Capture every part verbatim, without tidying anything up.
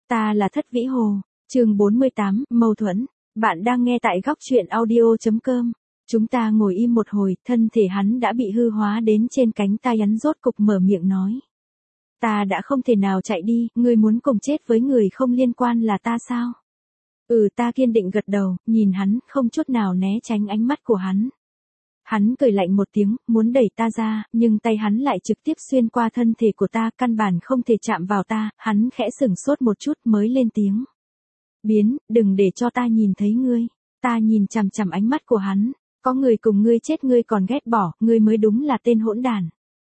Ta là Thất Vĩ Hồ, chương bốn mươi tám, mâu thuẫn. Bạn đang nghe tại góc truyện audio chấm com. Chúng ta ngồi im một hồi, thân thể hắn đã bị hư hóa đến trên cánh tay, hắn rốt cục mở miệng nói. Ta đã không thể nào chạy đi, ngươi muốn cùng chết với người không liên quan là ta sao? Ừ, ta kiên định gật đầu, nhìn hắn, không chút nào né tránh ánh mắt của hắn. Hắn cười lạnh một tiếng, muốn đẩy ta ra, nhưng tay hắn lại trực tiếp xuyên qua thân thể của ta, căn bản không thể chạm vào ta, hắn khẽ sửng sốt một chút mới lên tiếng. Biến, đừng để cho ta nhìn thấy ngươi. Ta nhìn chằm chằm ánh mắt của hắn, có người cùng ngươi chết ngươi còn ghét bỏ, ngươi mới đúng là tên hỗn đản.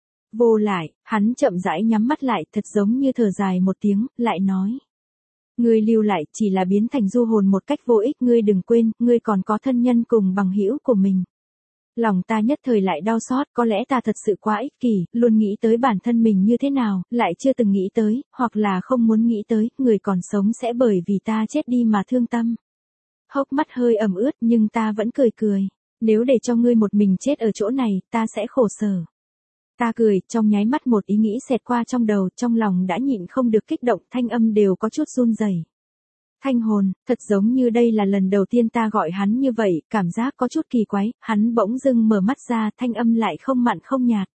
Vô lại, hắn chậm rãi nhắm mắt lại, thật giống như thở dài một tiếng, lại nói. Ngươi lưu lại chỉ là biến thành du hồn một cách vô ích, ngươi đừng quên, ngươi còn có thân nhân cùng bằng hữu của mình. Lòng ta nhất thời lại đau xót, có lẽ ta thật sự quá ích kỷ, luôn nghĩ tới bản thân mình như thế nào, lại chưa từng nghĩ tới, hoặc là không muốn nghĩ tới, người còn sống sẽ bởi vì ta chết đi mà thương tâm. Hốc mắt hơi ẩm ướt nhưng ta vẫn cười cười. Nếu để cho ngươi một mình chết ở chỗ này, ta sẽ khổ sở. Ta cười, trong nháy mắt một ý nghĩ xẹt qua trong đầu, trong lòng đã nhịn không được kích động, thanh âm đều có chút run rẩy. Thanh hồn, thật giống như đây là lần đầu tiên ta gọi hắn như vậy, cảm giác có chút kỳ quái, hắn bỗng dưng mở mắt ra, thanh âm lại không mặn không nhạt.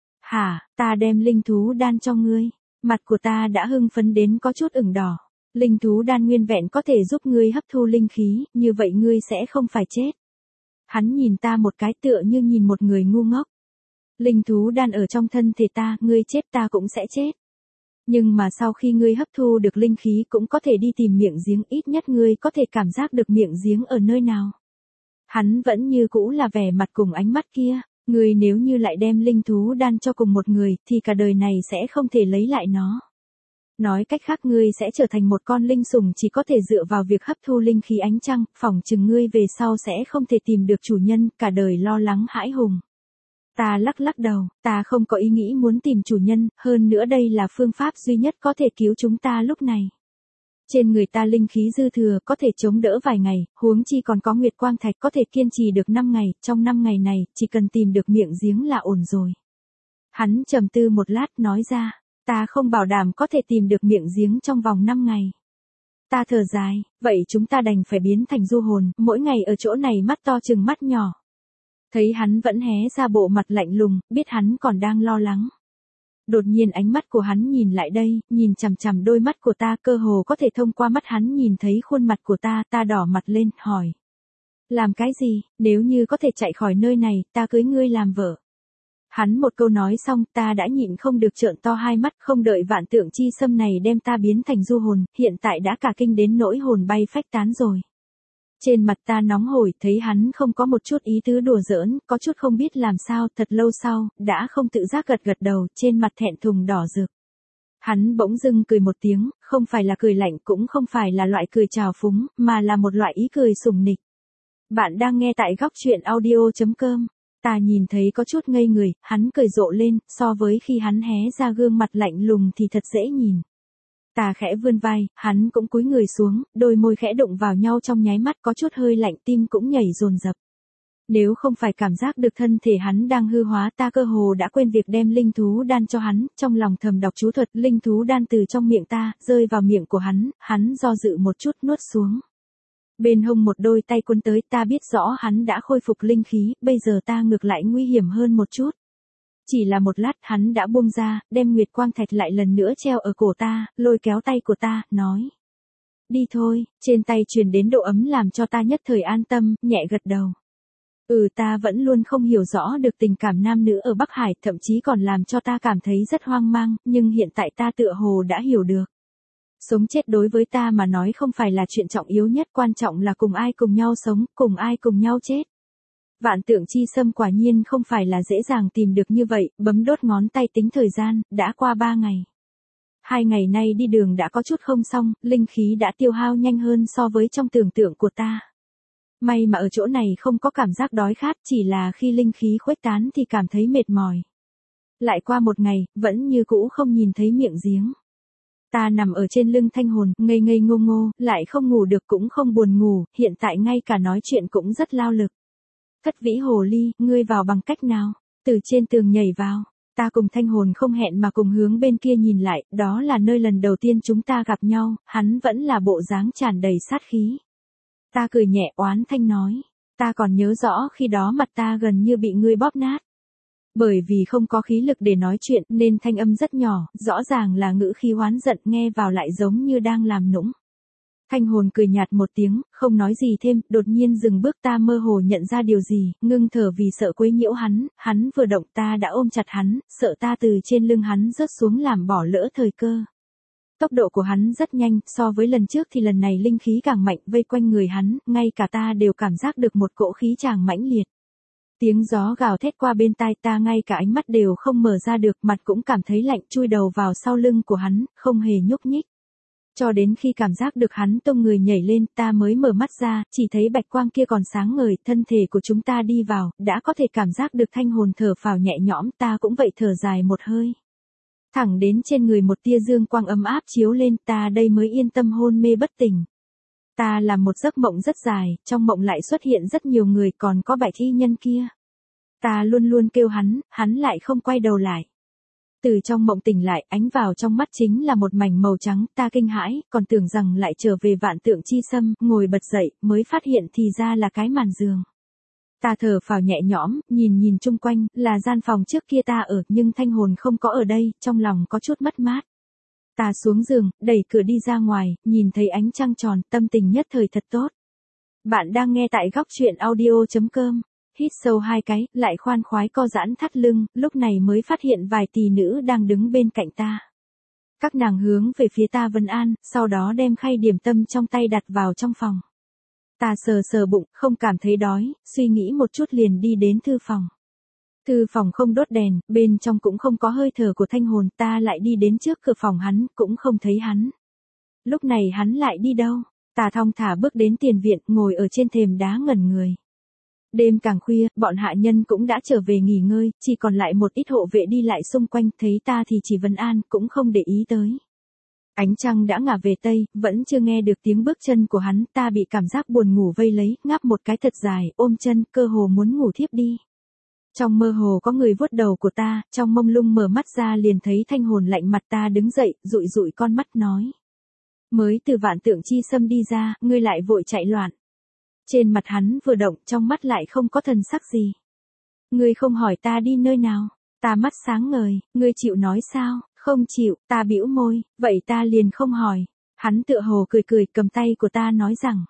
Hả, ta đem linh thú đan cho ngươi. Mặt của ta đã hưng phấn đến có chút ửng đỏ. Linh thú đan nguyên vẹn có thể giúp ngươi hấp thu linh khí, như vậy ngươi sẽ không phải chết. Hắn nhìn ta một cái tựa như nhìn một người ngu ngốc. Linh thú đan ở trong thân thể ta, ngươi chết ta cũng sẽ chết. Nhưng mà sau khi ngươi hấp thu được linh khí cũng có thể đi tìm miệng giếng, ít nhất ngươi có thể cảm giác được miệng giếng ở nơi nào. Hắn vẫn như cũ là vẻ mặt cùng ánh mắt kia, ngươi nếu như lại đem linh thú đan cho cùng một người thì cả đời này sẽ không thể lấy lại nó. Nói cách khác ngươi sẽ trở thành một con linh sủng chỉ có thể dựa vào việc hấp thu linh khí ánh trăng, phỏng chừng ngươi về sau sẽ không thể tìm được chủ nhân, cả đời lo lắng hãi hùng. Ta lắc lắc đầu, ta không có ý nghĩ muốn tìm chủ nhân, hơn nữa đây là phương pháp duy nhất có thể cứu chúng ta lúc này. Trên người ta linh khí dư thừa có thể chống đỡ vài ngày, huống chi còn có nguyệt quang thạch có thể kiên trì được năm ngày, trong năm ngày này, chỉ cần tìm được miệng giếng là ổn rồi. Hắn trầm tư một lát nói ra, ta không bảo đảm có thể tìm được miệng giếng trong vòng năm ngày. Ta thở dài, vậy chúng ta đành phải biến thành du hồn, mỗi ngày ở chỗ này mắt to chừng mắt nhỏ. Thấy hắn vẫn hé ra bộ mặt lạnh lùng, biết hắn còn đang lo lắng. Đột nhiên ánh mắt của hắn nhìn lại đây, nhìn chằm chằm đôi mắt của ta, cơ hồ có thể thông qua mắt hắn nhìn thấy khuôn mặt của ta, ta đỏ mặt lên, hỏi. Làm cái gì, nếu như có thể chạy khỏi nơi này, ta cưới ngươi làm vợ. Hắn một câu nói xong, ta đã nhịn không được trợn to hai mắt, không đợi vạn tượng chi xâm này đem ta biến thành du hồn, hiện tại đã cả kinh đến nỗi hồn bay phách tán rồi. Trên mặt ta nóng hổi, thấy hắn không có một chút ý tứ đùa giỡn, có chút không biết làm sao, thật lâu sau, đã không tự giác gật gật đầu, trên mặt thẹn thùng đỏ rực. Hắn bỗng dưng cười một tiếng, không phải là cười lạnh cũng không phải là loại cười trào phúng, mà là một loại ý cười sủng nịch. Bạn đang nghe tại góc truyện audio chấm com. Ta nhìn thấy có chút ngây người, hắn cười rộ lên, so với khi hắn hé ra gương mặt lạnh lùng thì thật dễ nhìn. Ta khẽ vươn vai, hắn cũng cúi người xuống, đôi môi khẽ đụng vào nhau trong nháy mắt có chút hơi lạnh, tim cũng nhảy dồn dập. Nếu không phải cảm giác được thân thể hắn đang hư hóa, ta cơ hồ đã quên việc đem linh thú đan cho hắn, trong lòng thầm đọc chú thuật, linh thú đan từ trong miệng ta, rơi vào miệng của hắn, hắn do dự một chút nuốt xuống. Bên hông một đôi tay cuốn tới, ta biết rõ hắn đã khôi phục linh khí, bây giờ ta ngược lại nguy hiểm hơn một chút. Chỉ là một lát hắn đã buông ra, đem nguyệt quang thạch lại lần nữa treo ở cổ ta, lôi kéo tay của ta, nói. Đi thôi, trên tay truyền đến độ ấm làm cho ta nhất thời an tâm, nhẹ gật đầu. Ừ, ta vẫn luôn không hiểu rõ được tình cảm nam nữ ở Bắc Hải, thậm chí còn làm cho ta cảm thấy rất hoang mang, nhưng hiện tại ta tựa hồ đã hiểu được. Sống chết đối với ta mà nói không phải là chuyện trọng yếu nhất, quan trọng là cùng ai cùng nhau sống, cùng ai cùng nhau chết. Vạn tượng chi xâm quả nhiên không phải là dễ dàng tìm được như vậy, bấm đốt ngón tay tính thời gian, đã qua ba ngày. Hai ngày nay đi đường đã có chút không xong, linh khí đã tiêu hao nhanh hơn so với trong tưởng tượng của ta. May mà ở chỗ này không có cảm giác đói khát, chỉ là khi linh khí khuếch tán thì cảm thấy mệt mỏi. Lại qua một ngày, vẫn như cũ không nhìn thấy miệng giếng. Ta nằm ở trên lưng thanh hồn, ngây ngây ngô ngô, lại không ngủ được cũng không buồn ngủ, hiện tại ngay cả nói chuyện cũng rất lao lực. Thất Vĩ Hồ Ly, ngươi vào bằng cách nào? Từ trên tường nhảy vào. Ta cùng Thanh Hồn không hẹn mà cùng hướng bên kia nhìn lại, đó là nơi lần đầu tiên chúng ta gặp nhau, hắn vẫn là bộ dáng tràn đầy sát khí. Ta cười nhẹ oán thanh nói, ta còn nhớ rõ khi đó mặt ta gần như bị ngươi bóp nát. Bởi vì không có khí lực để nói chuyện nên thanh âm rất nhỏ, rõ ràng là ngữ khí oán giận nghe vào lại giống như đang làm nũng. Thanh Hồn cười nhạt một tiếng, không nói gì thêm, đột nhiên dừng bước. Ta mơ hồ nhận ra điều gì, ngưng thở vì sợ quấy nhiễu hắn, hắn vừa động ta đã ôm chặt hắn, sợ ta từ trên lưng hắn rớt xuống làm bỏ lỡ thời cơ. Tốc độ của hắn rất nhanh, so với lần trước thì lần này linh khí càng mạnh vây quanh người hắn, ngay cả ta đều cảm giác được một cỗ khí tràng mãnh liệt. Tiếng gió gào thét qua bên tai ta, ngay cả ánh mắt đều không mở ra được, mặt cũng cảm thấy lạnh, chui đầu vào sau lưng của hắn, không hề nhúc nhích. Cho đến khi cảm giác được hắn tung người nhảy lên, ta mới mở mắt ra, chỉ thấy bạch quang kia còn sáng ngời, thân thể của chúng ta đi vào, đã có thể cảm giác được Thanh Hồn thở phào nhẹ nhõm, ta cũng vậy thở dài một hơi. Thẳng đến trên người một tia dương quang ấm áp chiếu lên, ta đây mới yên tâm hôn mê bất tỉnh. Ta làm một giấc mộng rất dài, trong mộng lại xuất hiện rất nhiều người, còn có Bạch Y Nhân kia. Ta luôn luôn kêu hắn, hắn lại không quay đầu lại. Từ trong mộng tỉnh lại, ánh vào trong mắt chính là một mảnh màu trắng, ta kinh hãi, còn tưởng rằng lại trở về Vạn Tượng Chi Sâm, ngồi bật dậy, mới phát hiện thì ra là cái màn giường. Ta thở phào nhẹ nhõm, nhìn nhìn chung quanh, là gian phòng trước kia ta ở, nhưng Thanh Hồn không có ở đây, trong lòng có chút mất mát. Ta xuống giường, đẩy cửa đi ra ngoài, nhìn thấy ánh trăng tròn, tâm tình nhất thời thật tốt. Bạn đang nghe tại góc truyện audio chấm com. Hít sâu hai cái, lại khoan khoái co giãn thắt lưng, lúc này mới phát hiện vài tỷ nữ đang đứng bên cạnh ta. Các nàng hướng về phía ta vân an, sau đó đem khay điểm tâm trong tay đặt vào trong phòng. Ta sờ sờ bụng, không cảm thấy đói, suy nghĩ một chút liền đi đến thư phòng. Thư phòng không đốt đèn, bên trong cũng không có hơi thở của Thanh Hồn, ta lại đi đến trước cửa phòng hắn, cũng không thấy hắn. Lúc này hắn lại đi đâu? Ta thong thả bước đến tiền viện, ngồi ở trên thềm đá ngẩn người. Đêm càng khuya, bọn hạ nhân cũng đã trở về nghỉ ngơi, chỉ còn lại một ít hộ vệ đi lại xung quanh, thấy ta thì chỉ vấn an, cũng không để ý tới. Ánh trăng đã ngả về tây, vẫn chưa nghe được tiếng bước chân của hắn, ta bị cảm giác buồn ngủ vây lấy, ngáp một cái thật dài, ôm chân, cơ hồ muốn ngủ thiếp đi. Trong mơ hồ có người vuốt đầu của ta, trong mông lung mở mắt ra liền thấy Thanh Hồn lạnh mặt. Ta đứng dậy, dụi dụi con mắt nói. Mới từ Vạn Tượng Chi Sâm đi ra, ngươi lại vội chạy loạn. Trên mặt hắn vừa động, trong mắt lại không có thần sắc gì. Ngươi không hỏi ta đi nơi nào, ta mắt sáng ngời, ngươi chịu nói sao? Không chịu, ta bĩu môi, vậy ta liền không hỏi. Hắn tựa hồ cười cười cầm tay của ta nói rằng.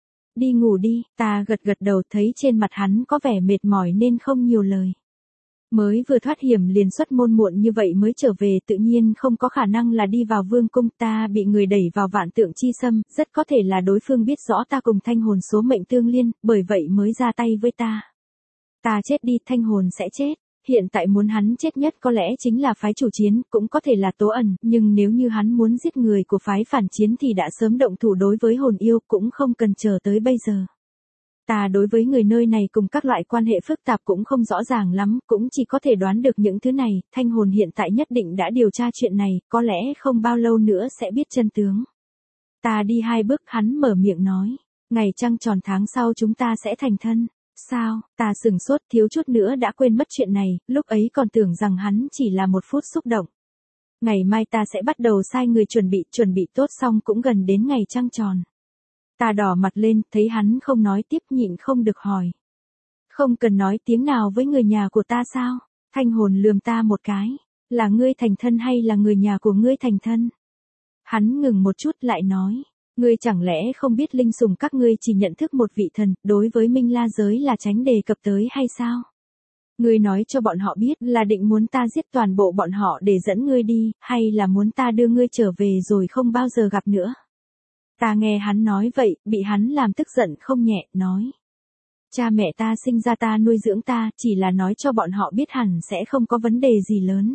Đi ngủ đi, ta gật gật đầu, thấy trên mặt hắn có vẻ mệt mỏi nên không nhiều lời. Mới vừa thoát hiểm liền xuất môn muộn như vậy mới trở về, tự nhiên không có khả năng là đi vào vương cung. Ta bị người đẩy vào Vạn Tượng Chi Sâm, rất có thể là đối phương biết rõ ta cùng Thanh Hồn số mệnh tương liên, bởi vậy mới ra tay với ta. Ta chết đi, Thanh Hồn sẽ chết. Hiện tại muốn hắn chết nhất có lẽ chính là phái chủ chiến, cũng có thể là Tố Ẩn, nhưng nếu như hắn muốn giết người của phái phản chiến thì đã sớm động thủ đối với hồn yêu, cũng không cần chờ tới bây giờ. Ta đối với người nơi này cùng các loại quan hệ phức tạp cũng không rõ ràng lắm, cũng chỉ có thể đoán được những thứ này. Thanh Hồn hiện tại nhất định đã điều tra chuyện này, có lẽ không bao lâu nữa sẽ biết chân tướng. Ta đi hai bước, hắn mở miệng nói, ngày trăng tròn tháng sau chúng ta sẽ thành thân. Sao? Ta sừng sốt, thiếu chút nữa đã quên mất chuyện này, lúc ấy còn tưởng rằng hắn chỉ là một phút xúc động. Ngày mai ta sẽ bắt đầu sai người chuẩn bị, chuẩn bị tốt xong cũng gần đến ngày trăng tròn. Ta đỏ mặt lên, thấy hắn không nói tiếp, nhịn không được hỏi. Không cần nói tiếng nào với người nhà của ta sao? Thanh Hồn lườm ta một cái, là ngươi thành thân hay là người nhà của ngươi thành thân? Hắn ngừng một chút lại nói. Ngươi chẳng lẽ không biết linh sủng các ngươi chỉ nhận thức một vị thần, đối với Minh La giới là tránh đề cập tới hay sao? Ngươi nói cho bọn họ biết là định muốn ta giết toàn bộ bọn họ để dẫn ngươi đi, hay là muốn ta đưa ngươi trở về rồi không bao giờ gặp nữa? Ta nghe hắn nói vậy, bị hắn làm tức giận không nhẹ, nói. Cha mẹ ta sinh ra ta nuôi dưỡng ta, chỉ là nói cho bọn họ biết hẳn sẽ không có vấn đề gì lớn.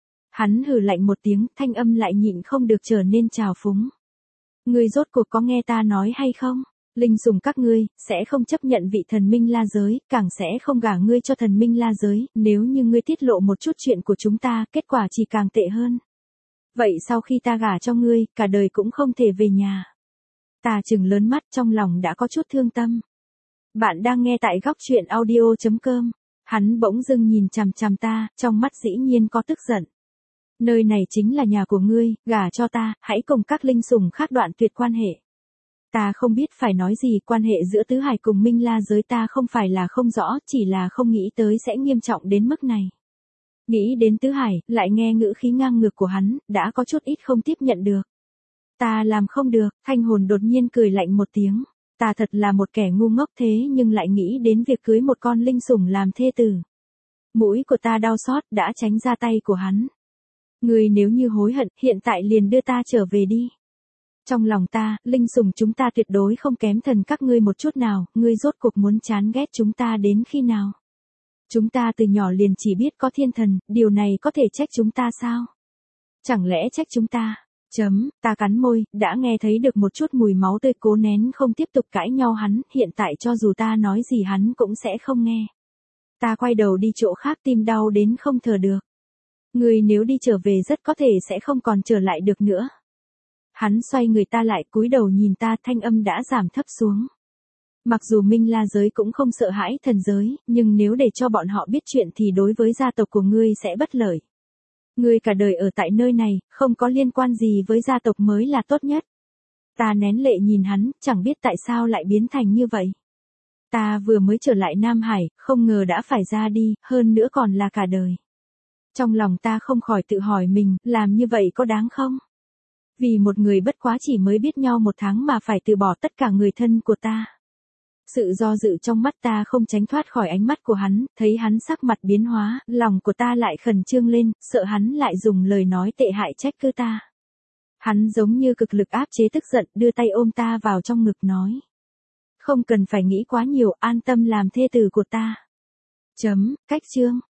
Hắn hừ lạnh một tiếng, thanh âm lại nhịn không được trở nên trào phúng. Ngươi rốt cuộc có nghe ta nói hay không? Linh sủng các ngươi, sẽ không chấp nhận vị thần Minh La giới, càng sẽ không gả ngươi cho thần Minh La giới, nếu như ngươi tiết lộ một chút chuyện của chúng ta, kết quả chỉ càng tệ hơn. Vậy sau khi ta gả cho ngươi, cả đời cũng không thể về nhà. Ta trừng lớn mắt, trong lòng đã có chút thương tâm. Bạn đang nghe tại góc truyện audio chấm com. Hắn bỗng dưng nhìn chằm chằm ta, trong mắt dĩ nhiên có tức giận. Nơi này chính là nhà của ngươi, gả cho ta, hãy cùng các linh sủng khác đoạn tuyệt quan hệ. Ta không biết phải nói gì, quan hệ giữa Tứ Hải cùng Minh La giới ta không phải là không rõ, chỉ là không nghĩ tới sẽ nghiêm trọng đến mức này. Nghĩ đến Tứ Hải, lại nghe ngữ khí ngang ngược của hắn, đã có chút ít không tiếp nhận được. Ta làm không được, Thanh Hồn đột nhiên cười lạnh một tiếng. Ta thật là một kẻ ngu ngốc thế nhưng lại nghĩ đến việc cưới một con linh sủng làm thê tử. Mũi của ta đau xót, đã tránh ra tay của hắn. Ngươi nếu như hối hận, hiện tại liền đưa ta trở về đi. Trong lòng ta, linh sủng chúng ta tuyệt đối không kém thần các ngươi một chút nào, ngươi rốt cuộc muốn chán ghét chúng ta đến khi nào? Chúng ta từ nhỏ liền chỉ biết có thiên thần, điều này có thể trách chúng ta sao? Chẳng lẽ trách chúng ta? Chấm, ta cắn môi, đã nghe thấy được một chút mùi máu tươi, cố nén không tiếp tục cãi nhau hắn, hiện tại cho dù ta nói gì hắn cũng sẽ không nghe. Ta quay đầu đi chỗ khác, tim đau đến không thở được. Người nếu đi trở về rất có thể sẽ không còn trở lại được nữa. Hắn xoay người ta lại, cúi đầu nhìn ta, thanh âm đã giảm thấp xuống. Mặc dù Minh La giới cũng không sợ hãi thần giới, nhưng nếu để cho bọn họ biết chuyện thì đối với gia tộc của ngươi sẽ bất lợi. Ngươi cả đời ở tại nơi này, không có liên quan gì với gia tộc mới là tốt nhất. Ta nén lệ nhìn hắn, chẳng biết tại sao lại biến thành như vậy. Ta vừa mới trở lại Nam Hải, không ngờ đã phải ra đi, hơn nữa còn là cả đời. Trong lòng ta không khỏi tự hỏi mình, làm như vậy có đáng không? Vì một người bất quá chỉ mới biết nhau một tháng mà phải từ bỏ tất cả người thân của ta. Sự do dự trong mắt ta không tránh thoát khỏi ánh mắt của hắn, thấy hắn sắc mặt biến hóa, lòng của ta lại khẩn trương lên, sợ hắn lại dùng lời nói tệ hại trách cứ ta. Hắn giống như cực lực áp chế tức giận, đưa tay ôm ta vào trong ngực nói. Không cần phải nghĩ quá nhiều, an tâm làm thê tử của ta. Chấm, cách chương.